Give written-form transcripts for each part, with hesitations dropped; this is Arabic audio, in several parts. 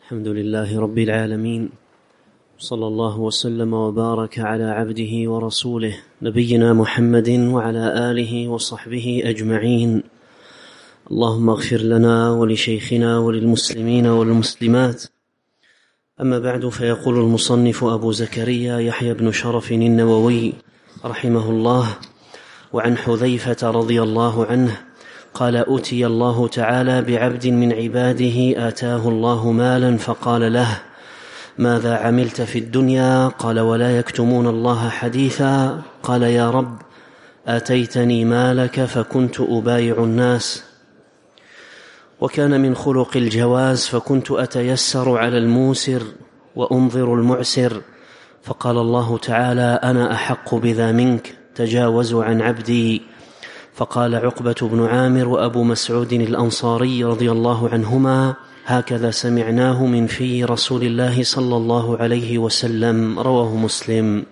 الحمد لله رب العالمين، صلى الله وسلم وبارك على عبده ورسوله نبينا محمد وعلى آله وصحبه أجمعين. اللهم اغفر لنا ولشيخنا وللمسلمين والمسلمات. أما بعد، فيقول المصنف أبو زكريا يحيى بن شرف النووي رحمه الله: وعن حذيفة رضي الله عنه قال: أتي الله تعالى بعبد من عباده آتاه الله مالا فقال له: ماذا عملت في الدنيا؟ قال: ولا يكتمون الله حديثا. قال: يا رب، آتيتني مالك فكنت أبايع الناس، وكان من خلق الجواز، فكنت أتيسر على الموسر وأنظر المعسر. فقال الله تعالى: أنا أحق بذا منك، تجاوزوا عن عبدي. فقال عقبة بن عامر وأبو مسعود الأنصاري رضي الله عنهما: هكذا سمعناه من في رسول الله صلى الله عليه وسلم. رواه مسلم.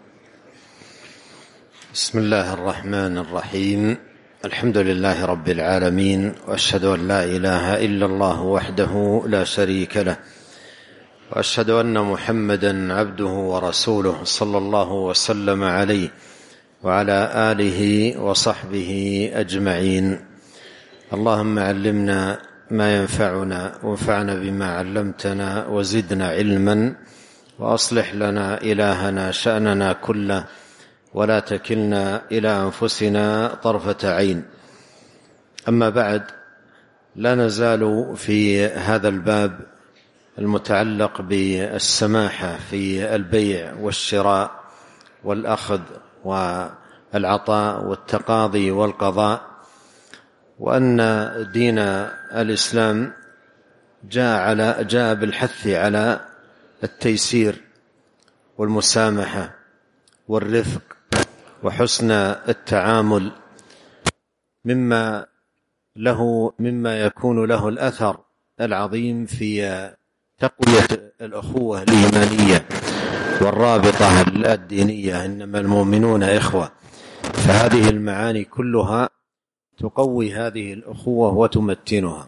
بسم الله الرحمن الرحيم. الحمد لله رب العالمين، وأشهد أن لا إله إلا الله وحده لا شريك له، وأشهد أن محمدا عبده ورسوله صلى الله وسلم عليه وعلى آله وصحبه أجمعين. اللهم علمنا ما ينفعنا، وانفعنا بما علمتنا، وزدنا علما، وأصلح لنا إلهنا شأننا كله، ولا تكلنا إلى أنفسنا طرفة عين. أما بعد، لا نزال في هذا الباب المتعلق بالسماحة في البيع والشراء والأخذ والعطاء والتقاضي والقضاء، وأن دين الإسلام جاء بالحث على التيسير والمسامحة والرفق وحسن التعامل، مما يكون له الأثر العظيم في تقوية الأخوة الإيمانية والرابطة الدينية. إنما المؤمنون إخوة، فهذه المعاني كلها تقوي هذه الأخوة وتمتنها.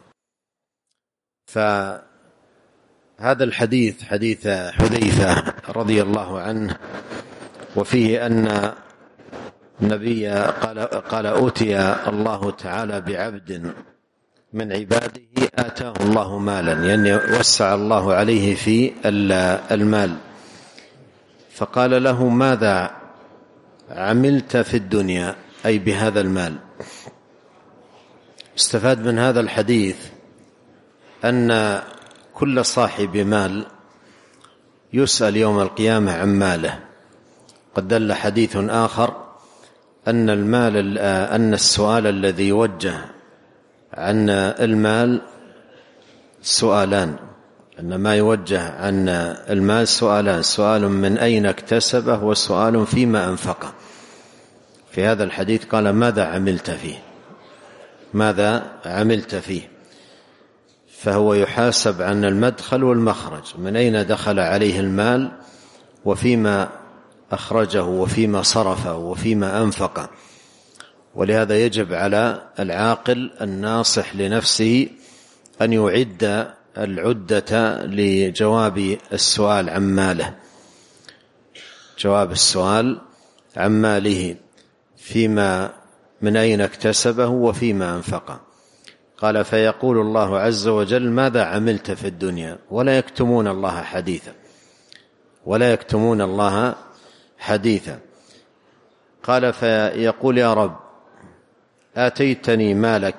فهذا الحديث حديث حذيفة رضي الله عنه، وفيه أن النبي قال: أوتي الله تعالى بعبد من عباده آتاه الله مالا، يعني وسع الله عليه في المال، فقال له: ماذا عملت في الدنيا؟ أي بهذا المال. استفاد من هذا الحديث أن كل صاحب مال يسأل يوم القيامة عن ماله. قد دل حديث آخر أن السؤال الذي يوجه عن المال سؤالان، أن ما يوجه عن المال سؤالان: سؤال من أين اكتسبه، وسؤال فيما أنفقه. في هذا الحديث قال: ماذا عملت فيه؟ فهو يحاسب عن المدخل والمخرج، من أين دخل عليه المال، وفيما أخرجه، وفيما صرفه، وفيما أنفقه. ولهذا يجب على العاقل الناصح لنفسه أن يعد العدة لجواب السؤال عن ماله، جواب السؤال عن ماله، فيما من أين اكتسبه وفيما أنفقه. قال: فيقول الله عز وجل: ماذا عملت في الدنيا؟ ولا يكتمون الله حديثا. قال: فيقول: يا رب، آتيتني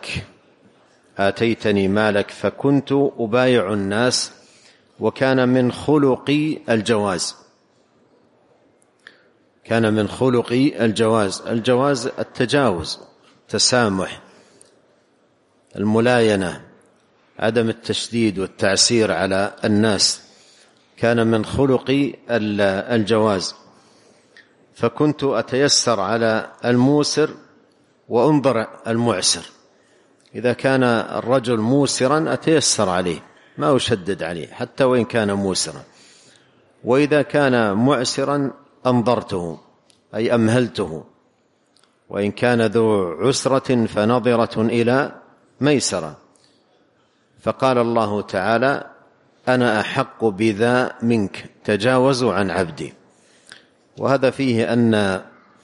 مالك فكنت أبايع الناس، وكان من خلقي الجواز. الجواز التجاوز، التسامح، الملاينة، عدم التشديد والتعسير على الناس. كان من خلقي الجواز، فكنت أتيسر على الموسر وأنظر المعسر. إذا كان الرجل موسرا أتيسر عليه، ما أشدد عليه حتى وإن كان موسرا، وإذا كان معسرا أنظرته، أي أمهلته، وإن كان ذو عسرة فنظرة إلى ميسرة. فقال الله تعالى: أنا أحق بذا منك تجاوزوا عن عبدي. وهذا فيه أن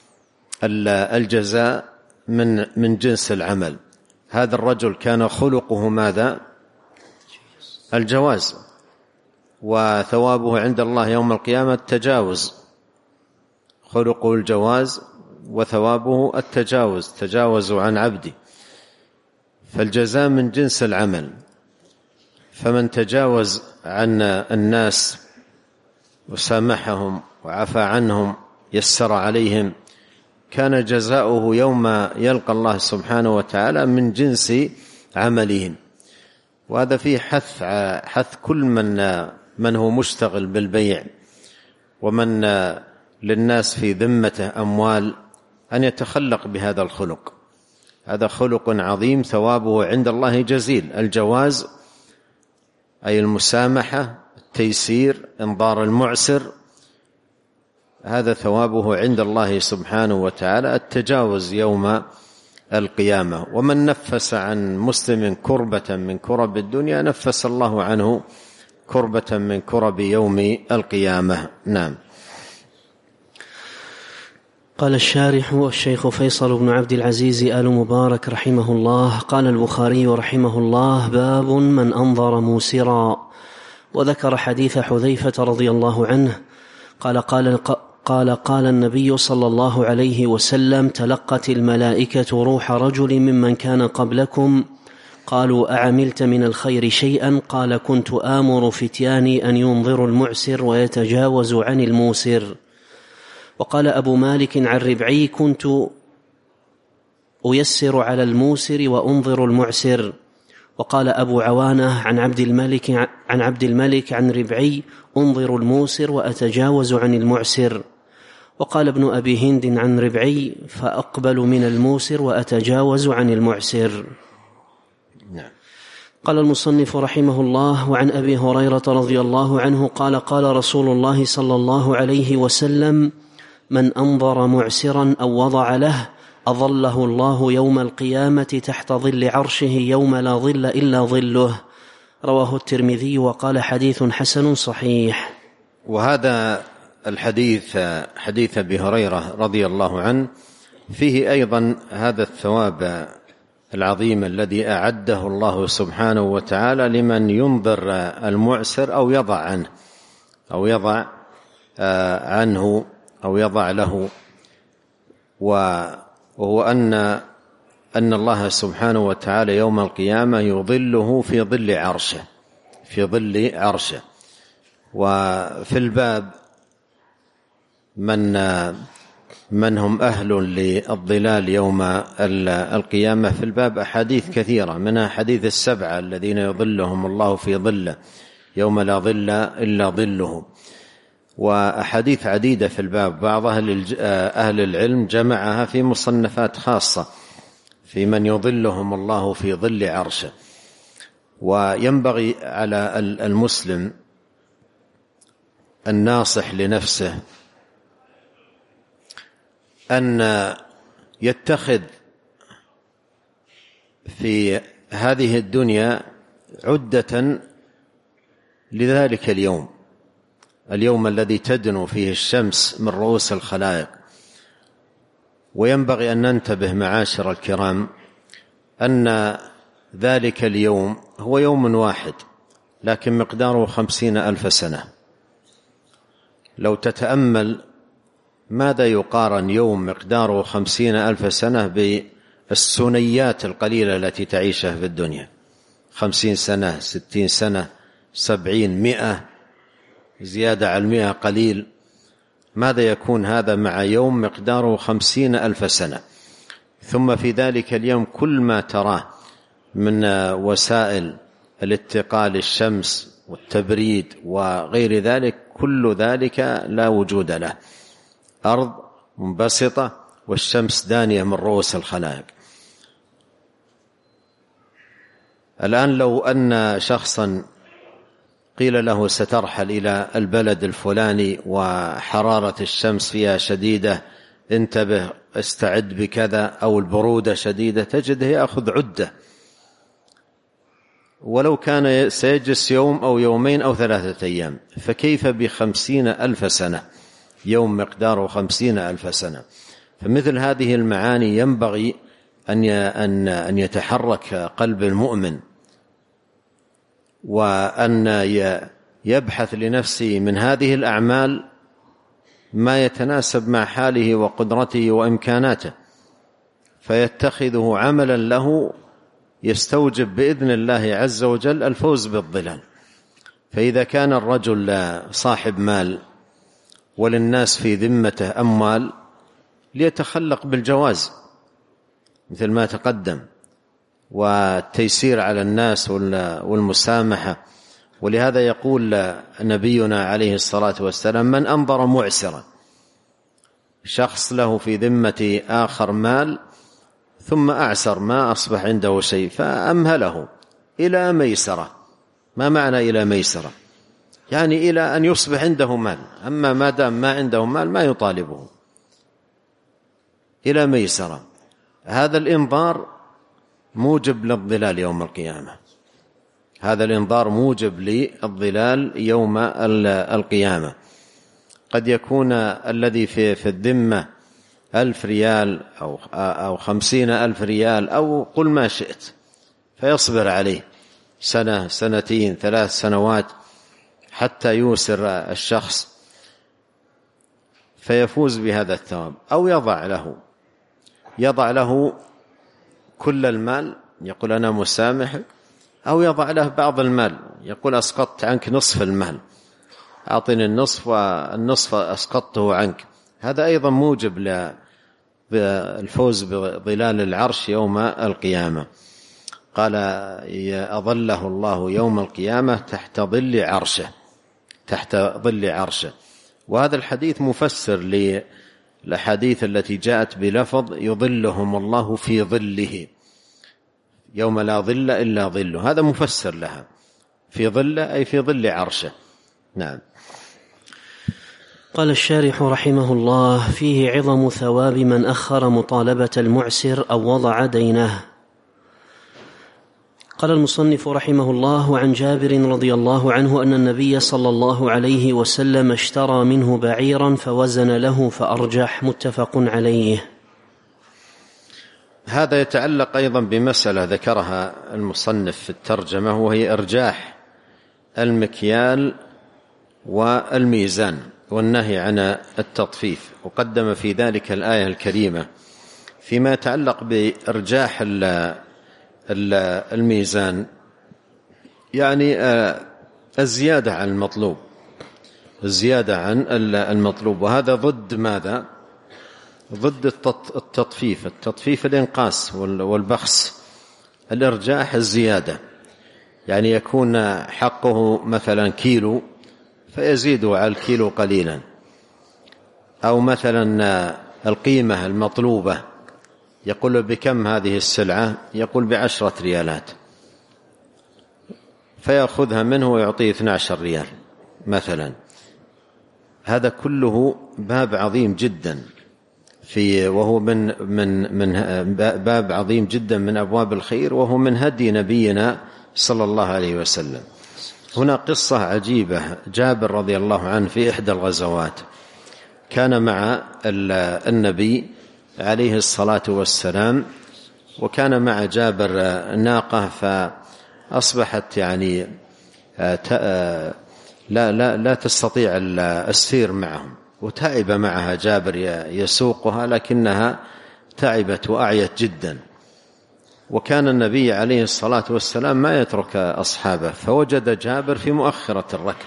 الجزاء من جنس العمل. هذا الرجل كان خلقه ماذا؟ الجواز، وثوابه عند الله يوم القيامة التجاوز. خلقه الجواز وثوابه التجاوز، تجاوزوا عن عبدي. فالجزاء من جنس العمل، فمن تجاوز عن الناس وسامحهم وعفى عنهم يسر عليهم كان جزاؤه يوم يلقى الله سبحانه وتعالى من جنس عملهم. وهذا فيه حث كل من هو مشتغل بالبيع ومن للناس في ذمته أموال أن يتخلق بهذا الخلق. هذا خلق عظيم ثوابه عند الله جزيل. الجواز أي المسامحة، التيسير، إنظار المعسر، هذا ثوابه عند الله سبحانه وتعالى التجاوز يوم القيامة. ومن نفس عن مسلم كربة من كرب الدنيا نفس الله عنه كربة من كرب يوم القيامة. نعم. قال الشارح الشيخ فيصل بن عبد العزيز آل مبارك رحمه الله: قال البخاري رحمه الله: باب من أنظر موسرا. وذكر حديث حذيفة رضي الله عنه قال النبي صلى الله عليه وسلم: تلقت الملائكة روح رجل ممن كان قبلكم قالوا: أعملت من الخير شيئا؟ قال: كنت آمر فتياني أن ينظروا المعسر ويتجاوزوا عن الموسر. وقال أبو مالك عن ربعي: كنت أيسر على الموسر وأنظر المعسر. وقال أبو عوانة عن عبد الملك عن ربعي: أنظر الموسر وأتجاوز عن المعسر. وقال ابن أبي هند عن ربعي: فأقبل من الموسر وأتجاوز عن المعسر. قال المصنف رحمه الله: وعن أبي هريرة رضي الله عنه قال: قال رسول الله صلى الله عليه وسلم: من أنظر معسرا أو وضع له أظله الله يوم القيامة تحت ظل عرشه يوم لا ظل إلا ظله. رواه الترمذي وقال: حديث حسن صحيح. وهذا الحديث حديث أبي هريرة رضي الله عنه فيه أيضا هذا الثواب العظيم الذي أعده الله سبحانه وتعالى لمن ينظر المعسر أو يضع عنه أو يضع له. وهو أن الله سبحانه وتعالى يوم القيامة يظله في ظل عرشه. وفي الباب من هم أهل للظلال يوم القيامة في الباب أحاديث كثيرة، منها حديث السبعة الذين يظلهم الله في ظله يوم لا ظل إلا ظله، وأحاديث عديدة في الباب. بعض أهل العلم جمعها في مصنفات خاصة في من يظلهم الله في ظل عرشه. وينبغي على المسلم الناصح لنفسه أن يتخذ في هذه الدنيا عدة لذلك اليوم الذي تدنو فيه الشمس من رؤوس الخلائق. وينبغي أن ننتبه معاشر الكرام أن ذلك اليوم هو يوم واحد لكن مقداره 50,000 سنة. لو تتأمل ماذا يقارن يوم مقداره 50,000 سنة بالسنيات القليلة التي تعيشها في الدنيا، 50 سنة 60 سنة 70 100 زيادة على 100 قليل. ماذا يكون هذا مع يوم مقداره 50,000 سنة؟ ثم في ذلك اليوم كل ما تراه من وسائل الاتقاء للشمس والتبريد وغير ذلك، كل ذلك لا وجود له، أرض منبسطة والشمس دانية من رؤوس الخلائق. الآن لو أن شخصا قيل له سترحل إلى البلد الفلاني وحرارة الشمس فيها شديدة، انتبه استعد بكذا، أو البرودة شديدة، تجده يأخذ عدة ولو كان سيجلس يوم أو يومين أو 3 أيام، فكيف ب50,000 سنة؟ يوم مقداره 50,000 سنة. فمثل هذه المعاني ينبغي أن يتحرك قلب المؤمن، وأن يبحث لنفسه من هذه الأعمال ما يتناسب مع حاله وقدرته وإمكاناته، فيتخذه عملا له يستوجب بإذن الله عز وجل الفوز بالظلال. فإذا كان الرجل صاحب مال وللناس في ذمته أموال، ليتخلق بالجواز مثل ما تقدم، والتيسير على الناس والمسامحة. ولهذا يقول نبينا عليه الصلاة والسلام: من أنظر معسرا، شخص له في ذمة آخر مال ثم أعسر، ما أصبح عنده شيء، فأمهله إلى ميسرة. ما معنى إلى ميسرة؟ يعني إلى أن يصبح عنده مال، أما ما دام ما عنده مال ما يطالبه، إلى ميسرة. هذا الإنظار موجب للظلال يوم القيامة، هذا الإنظار موجب للظلال يوم القيامة. قد يكون الذي في الذمة 1000 ريال أو 50,000 ريال أو قل ما شئت، فيصبر عليه 1 2 3 سنوات حتى يوسر الشخص فيفوز بهذا الثواب، أو يضع له كل المال يقول أنا مسامح، أو يضع له بعض المال يقول أسقطت عنك نصف المال، أعطني النصف والنصف أسقطته عنك. هذا أيضا موجب للفوز بظلال العرش يوم القيامة. قال: أظله الله يوم القيامة تحت ظل عرشه. وهذا الحديث مفسر للأحاديث التي جاءت بلفظ يظلهم الله في ظله يوم لا ظل إلا ظله، هذا مفسر لها، في ظله أي في ظل عرشه. نعم. قال الشارح رحمه الله: فيه عظم ثواب من أخر مطالبة المعسر أو وضع دينه. قال المصنف رحمه الله: وعن جابر رضي الله عنه أن النبي صلى الله عليه وسلم اشترى منه بعيرا فوزن له فأرجح، متفق عليه. هذا يتعلق أيضا بمسألة ذكرها المصنف في الترجمة، وهي إرجاح المكيال والميزان والنهي عن التطفيف، وقدم في ذلك الآية الكريمة. فيما يتعلق بإرجاح الميزان، يعني الزيادة عن المطلوب، وهذا ضد ماذا؟ ضد التطفيف الإنقاص والبخس. الإرجاح الزيادة، يعني يكون حقه مثلا كيلو فيزيد على الكيلو قليلا، أو مثلا القيمة المطلوبة يقول بكم هذه السلعة؟ يقول ب10 ريالات، فيأخذها منه ويعطيه 12 ريال مثلا. هذا كله باب عظيم جدا وهو من باب عظيم جدا من أبواب الخير، وهو من هدي نبينا صلى الله عليه وسلم. هنا قصة عجيبة. جابر رضي الله عنه في إحدى الغزوات كان مع النبي عليه الصلاة والسلام، وكان مع جابر ناقة فأصبحت يعني لا تستطيع السير معهم، وتعب معها جابر يسوقها، لكنها تعبت وأعيت جدا. وكان النبي عليه الصلاة والسلام ما يترك أصحابه، فوجد جابر في مؤخرة الركب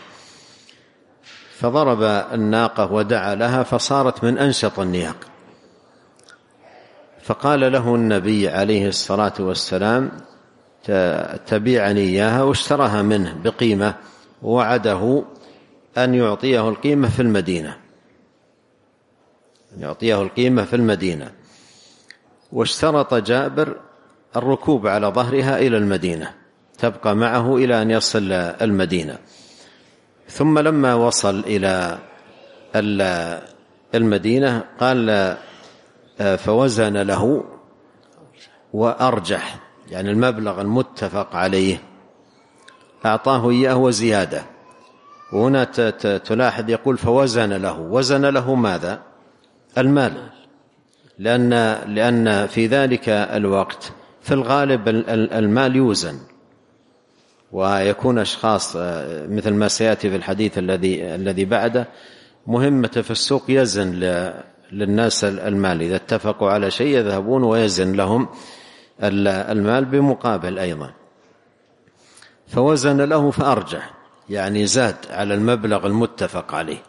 فضرب الناقة ودعا لها، فصارت من أنشط النياق. فقال له النبي عليه الصلاة والسلام: تبيعني إياها، واشتراها منه بقيمة، ووعده أن يعطيه القيمة في المدينة، واشترط جابر الركوب على ظهرها إلى المدينة، تبقى معه إلى أن يصل المدينة. ثم لما وصل إلى المدينة قال فوزن له وأرجح، يعني المبلغ المتفق عليه أعطاه إياه وزيادة. وهنا تلاحظ يقول فوزن له. وزن له ماذا؟ المال، لأن في ذلك الوقت في الغالب المال يوزن، ويكون أشخاص مثل ما سيأتي في الحديث الذي بعده مهمة في السوق يزن للناس المال، إذا اتفقوا على شيء يذهبون ويزن لهم المال بمقابل أيضا. فوزن له فأرجح، يعني زاد على المبلغ المتفق عليه،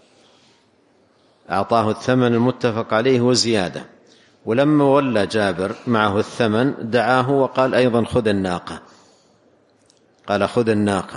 أعطاه الثمن المتفق عليه وزيادة. ولما ولى جابر معه الثمن دعاه وقال أيضا خذ الناقة، قال خذ الناقة.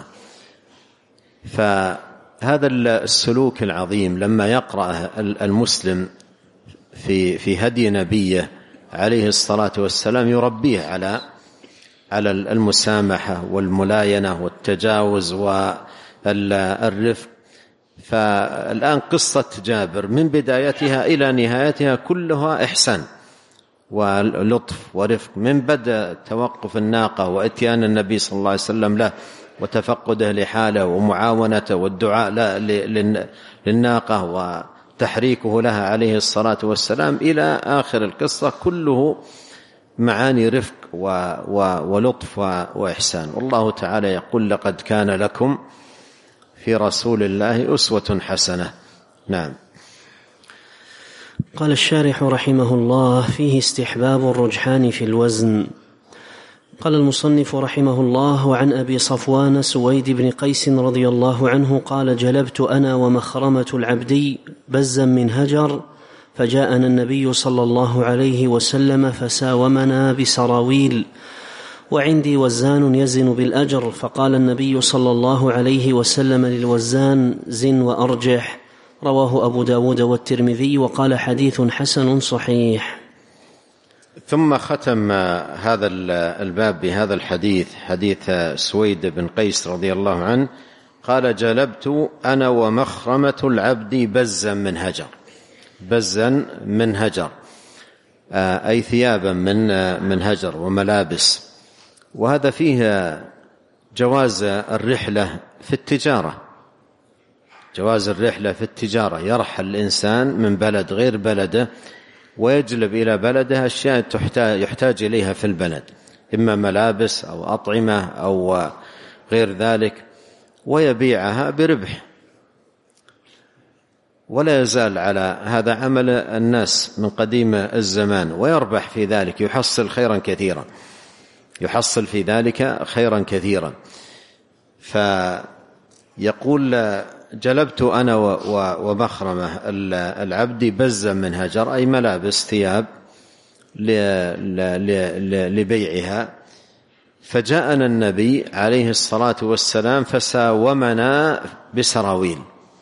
فهذا السلوك العظيم لما يقرأ المسلم في هدي نبيه عليه الصلاة والسلام يربيه على المسامحة والملاينة والتجاوز والرفق. فالآن قصة جابر من بدايتها إلى نهايتها كلها إحسان ولطف ورفق، من بدء توقف الناقة وإتيان النبي صلى الله عليه وسلم له وتفقده لحاله ومعاونته والدعاء للناقة وتحريكه لها عليه الصلاة والسلام إلى آخر القصة، كله معاني رفق ولطف وإحسان. والله تعالى يقول لقد كان لكم في رسول الله أسوة حسنة. نعم. قال الشارح رحمه الله: فيه استحباب الرجحان في الوزن. قال المصنف رحمه الله: وعن أبي صفوان سويد بن قيس رضي الله عنه قال: جلبت أنا ومخرمة العبدي بزا من هجر، فجاءنا النبي صلى الله عليه وسلم فساومنا بسراويل، وعندي وزان يزن بالأجر، فقال النبي صلى الله عليه وسلم للوزان: زن وأرجح. رواه أبو داود والترمذي، وقال حديث حسن صحيح. ثم ختم هذا الباب بهذا الحديث، حديث سويد بن قيس رضي الله عنه قال: جلبت أنا ومخرمة العبد بزا من هجر. بزا من هجر أي ثيابا من هجر وملابس. وهذا فيه جواز الرحلة في التجارة، جواز الرحلة في التجارة. يرحل الإنسان من بلد غير بلده ويجلب إلى بلده أشياء يحتاج إليها في البلد، إما ملابس أو أطعمة أو غير ذلك، ويبيعها بربح. ولا يزال على هذا عمل الناس من قديم الزمان، ويربح في ذلك، يحصل خيرا كثيرا، يحصل في ذلك خيرا كثيرا. فيقول: جلبت أنا ومخرمة العبد بزا من هجر أي ملابس ثياب لبيعها، فجاءنا النبي عليه الصلاة والسلام فساومنا بسراويل.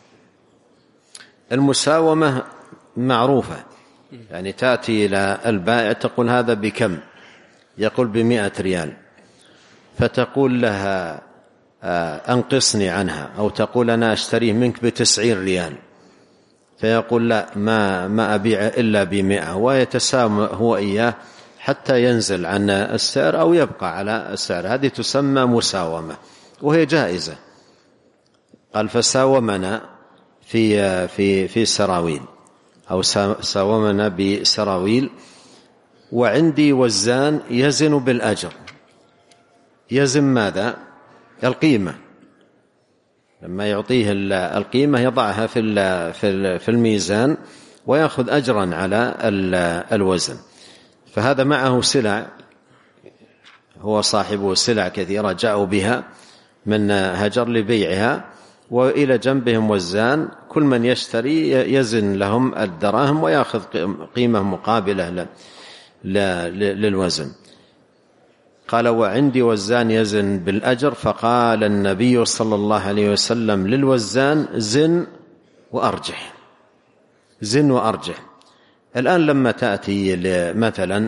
المساومة معروفة، يعني تأتي إلى البائع تقول هذا بكم؟ يقول ب100 ريال، فتقول لها أنقصني عنها، أو تقول أنا أشتريه منك ب90 ريال، فيقول لا ما أبيع إلا ب100، ويتساوم هو إياه حتى ينزل عن السعر أو يبقى على السعر. هذه تسمى مساومة وهي جائزة. قال: فساومنا في سراويل، أو ساومنا بسراويل، وعندي وزان يزن بالأجر. يزن ماذا؟ القيمة. لما يعطيه القيمة يضعها في الميزان ويأخذ أجرا على الوزن. فهذا معه سلع، هو صاحبه سلع كثيرة جاءوا بها من هجر لبيعها، وإلى جنبهم وزان، كل من يشتري يزن لهم الدراهم ويأخذ قيمة مقابلة للوزن. قال: وعندي وزان يزن بالأجر، فقال النبي صلى الله عليه وسلم للوزان: زن وأرجح. زن وأرجح. الآن لما تأتي مثلا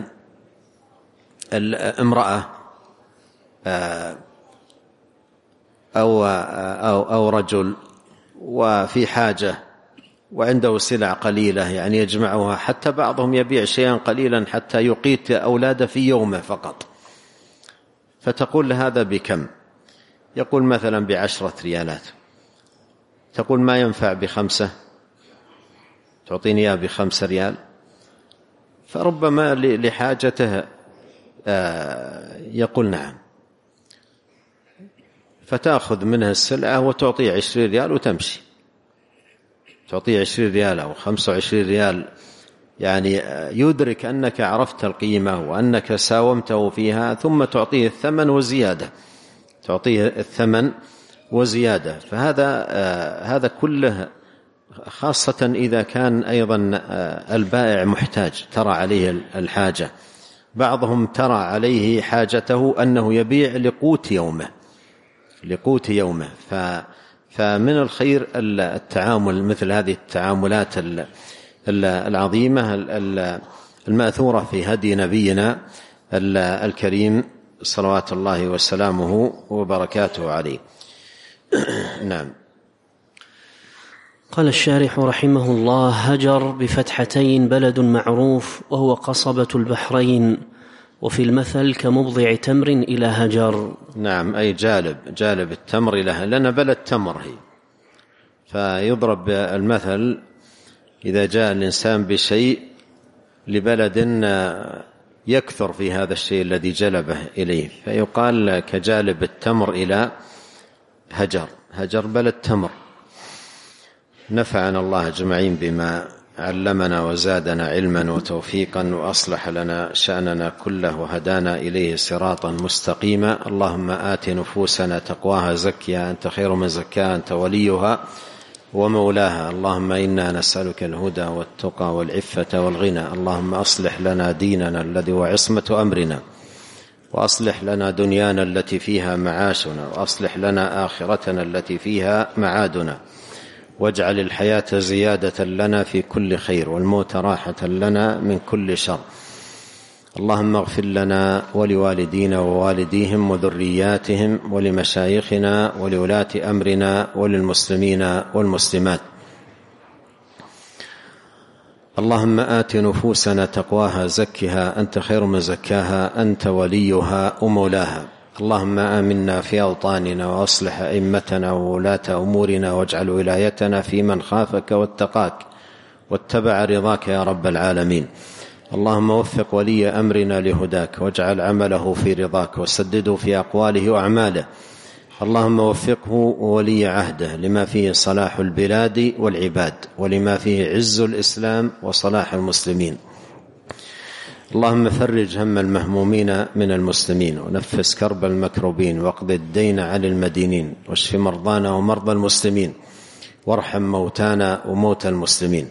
الامرأة أو رجل وفي حاجة وعنده سلع قليلة، يعني يجمعها، حتى بعضهم يبيع شيئا قليلا حتى يقيت أولاده في يومه فقط، فتقول هذا بكم؟ يقول مثلا ب10 ريالات، تقول ما ينفع ب5، تعطيني إياه ب5 ريال، فربما لحاجته يقول نعم، فتأخذ منها السلعة وتعطيه 20 ريال وتمشي، تعطيه 20 ريال أو 25 ريال، يعني يدرك أنك عرفت القيمة وأنك ساومته فيها، ثم تعطيه الثمن وزيادة، تعطيه الثمن وزيادة. فهذا كله، خاصة إذا كان أيضا البائع محتاج، ترى عليه الحاجة، بعضهم ترى عليه حاجته أنه يبيع لقوت يومه، فمن الخير التعامل مثل هذه التعاملات العظيمة المأثورة في هدي نبينا الكريم صلوات الله وسلامه وبركاته عليه. نعم. قال الشارح رحمه الله: هجر بفتحتين بلد معروف وهو قصبة البحرين، وفي المثل كمبضع تمر إلى هجر. نعم، أي جالب التمر إلى، لأن بلد تمر هي، فيضرب المثل إذا جاء الإنسان بشيء لبلد يكثر في هذا الشيء الذي جلبه إليه، فيقال كجالب التمر إلى هجر بلد تمر. نفعنا الله أجمعين بما علمنا وزادنا علما وتوفيقا، وأصلح لنا شأننا كله وهدانا إليه صراطا مستقيما. اللهم آت نفوسنا تقواها زكها أنت خير من زكاها أنت وليها ومولاها. اللهم إنا نسألك الهدى والتقى والعفة والغنى. اللهم أصلح لنا ديننا الذي هو عصمة أمرنا، وأصلح لنا دنيانا التي فيها معاشنا، وأصلح لنا آخرتنا التي فيها معادنا، واجعل الحياة زيادة لنا في كل خير، والموت راحة لنا من كل شر. اللهم اغفر لنا ولوالدينا ووالديهم وذرياتهم ولمشايخنا ولولاة أمرنا وللمسلمين والمسلمات. اللهم آت نفوسنا تقواها زكها أنت خير من زكاها أنت وليها ومولاها. اللهم آمنا في أوطاننا وأصلح أئمتنا وولاة أمورنا، واجعل ولايتنا في من خافك واتقاك واتبع رضاك يا رب العالمين. اللهم وفق ولي أمرنا لهداك، واجعل عمله في رضاك، وسدده في أقواله وأعماله. اللهم وفقه وولي عهده لما فيه صلاح البلاد والعباد، ولما فيه عز الإسلام وصلاح المسلمين. اللهم فرج هم المهمومين من المسلمين، ونفس كرب المكروبين، واقض الدين عن المدينين، واشف مرضانا ومرضى المسلمين، وارحم موتانا وموتى المسلمين.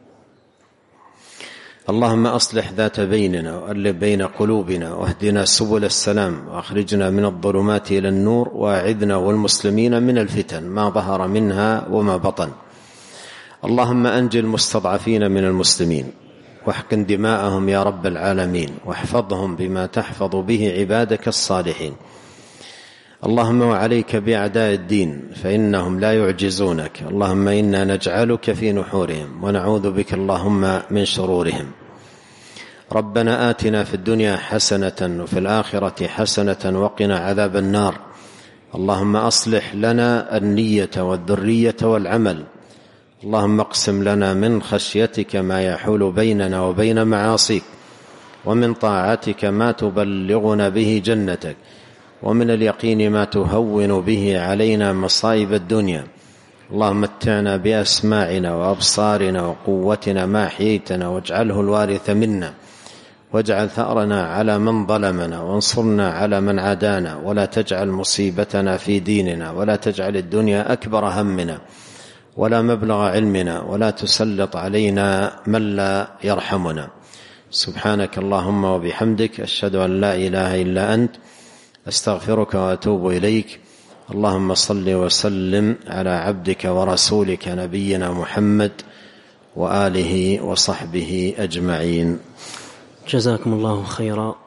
اللهم أصلح ذات بيننا، وألف بين قلوبنا، واهدنا سبل السلام، وأخرجنا من الظلمات إلى النور، وأعذنا والمسلمين من الفتن ما ظهر منها وما بطن. اللهم أنجِ المستضعفين من المسلمين، واحقن دماءهم يا رب العالمين، واحفظهم بما تحفظ به عبادك الصالحين. اللهم وعليك بأعداء الدين فإنهم لا يعجزونك. اللهم إنا نجعلك في نحورهم، ونعوذ بك اللهم من شرورهم. ربنا آتنا في الدنيا حسنة وفي الآخرة حسنة وقنا عذاب النار. اللهم أصلح لنا النية والذرية والعمل. اللهم اقسم لنا من خشيتك ما يحول بيننا وبين معاصيك، ومن طاعتك ما تبلغنا به جنتك، ومن اليقين ما تهون به علينا مصائب الدنيا. اللهم متعنا بأسماعنا وأبصارنا وقوتنا ما أحييتنا، واجعله الوارث منا، واجعل ثأرنا على من ظلمنا، وانصرنا على من عادانا، ولا تجعل مصيبتنا في ديننا، ولا تجعل الدنيا أكبر همنا ولا مبلغ علمنا، ولا تسلط علينا من لا يرحمنا. سبحانك اللهم وبحمدك، أشهد أن لا إله إلا أنت، أستغفرك وأتوب إليك. اللهم صل وسلم على عبدك ورسولك نبينا محمد وآله وصحبه أجمعين. جزاكم الله خيرا.